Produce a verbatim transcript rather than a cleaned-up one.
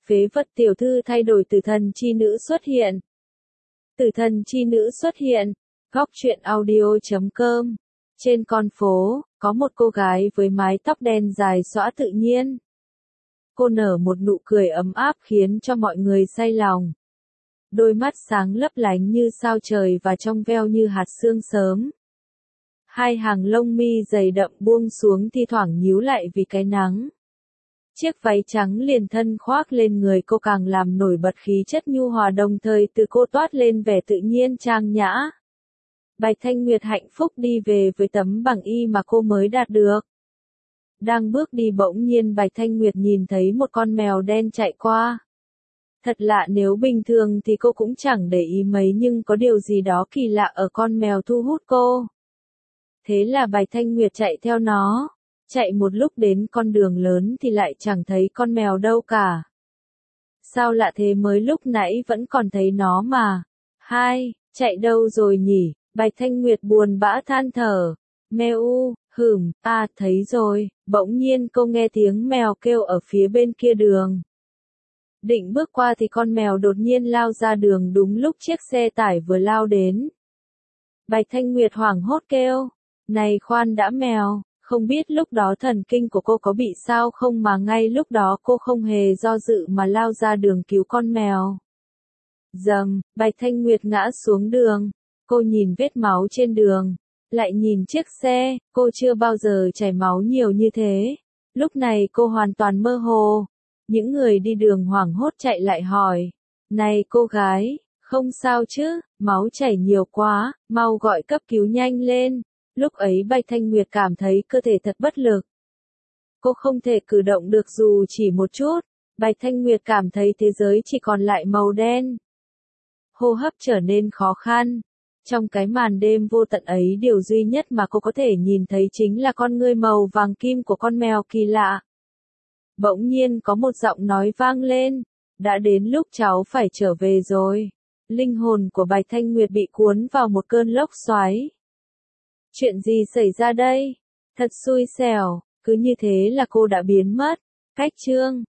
Phế vật tiểu thư thay đổi tử thần chi nữ xuất hiện. Tử thần chi nữ xuất hiện. Góc truyện audio chấm com. Trên con phố, có một cô gái với mái tóc đen dài xõa tự nhiên. Cô nở một nụ cười ấm áp khiến cho mọi người say lòng. Đôi mắt sáng lấp lánh như sao trời và trong veo như hạt sương sớm. Hai hàng lông mi dày đậm buông xuống thi thoảng nhíu lại vì cái nắng. Chiếc váy trắng liền thân khoác lên người cô càng làm nổi bật khí chất nhu hòa, đồng thời từ cô toát lên vẻ tự nhiên trang nhã. Bạch Thanh Nguyệt hạnh phúc đi về với tấm bằng y mà cô mới đạt được. Đang bước đi bỗng nhiên Bạch Thanh Nguyệt nhìn thấy một con mèo đen chạy qua. Thật lạ, nếu bình thường thì cô cũng chẳng để ý mấy, nhưng có điều gì đó kỳ lạ ở con mèo thu hút cô. Thế là Bạch Thanh Nguyệt chạy theo nó. Chạy một lúc đến con đường lớn thì lại chẳng thấy con mèo đâu cả. Sao lạ thế, mới lúc nãy vẫn còn thấy nó mà. Hai, chạy đâu rồi nhỉ? Bạch Thanh Nguyệt buồn bã than thở. Meo, hửm, à thấy rồi. Bỗng nhiên cô nghe tiếng mèo kêu ở phía bên kia đường. Định bước qua thì con mèo đột nhiên lao ra đường đúng lúc chiếc xe tải vừa lao đến. Bạch Thanh Nguyệt hoảng hốt kêu. Này khoan đã, mèo. Không biết lúc đó thần kinh của cô có bị sao không mà ngay lúc đó cô không hề do dự mà lao ra đường cứu con mèo. Dầm, Bạch Thanh Nguyệt ngã xuống đường. Cô nhìn vết máu trên đường. Lại nhìn chiếc xe, cô chưa bao giờ chảy máu nhiều như thế. Lúc này cô hoàn toàn mơ hồ. Những người đi đường hoảng hốt chạy lại hỏi. Này cô gái, không sao chứ, máu chảy nhiều quá, mau gọi cấp cứu nhanh lên. Lúc ấy Bạch Thanh Nguyệt cảm thấy cơ thể thật bất lực. Cô không thể cử động được dù chỉ một chút. Bạch Thanh Nguyệt cảm thấy thế giới chỉ còn lại màu đen. Hô hấp trở nên khó khăn. Trong cái màn đêm vô tận ấy, điều duy nhất mà cô có thể nhìn thấy chính là con ngươi màu vàng kim của con mèo kỳ lạ. Bỗng nhiên có một giọng nói vang lên. Đã đến lúc cháu phải trở về rồi. Linh hồn của Bạch Thanh Nguyệt bị cuốn vào một cơn lốc xoáy. Chuyện gì xảy ra đây? Thật xui xẻo, cứ như thế là cô đã biến mất. Cách chương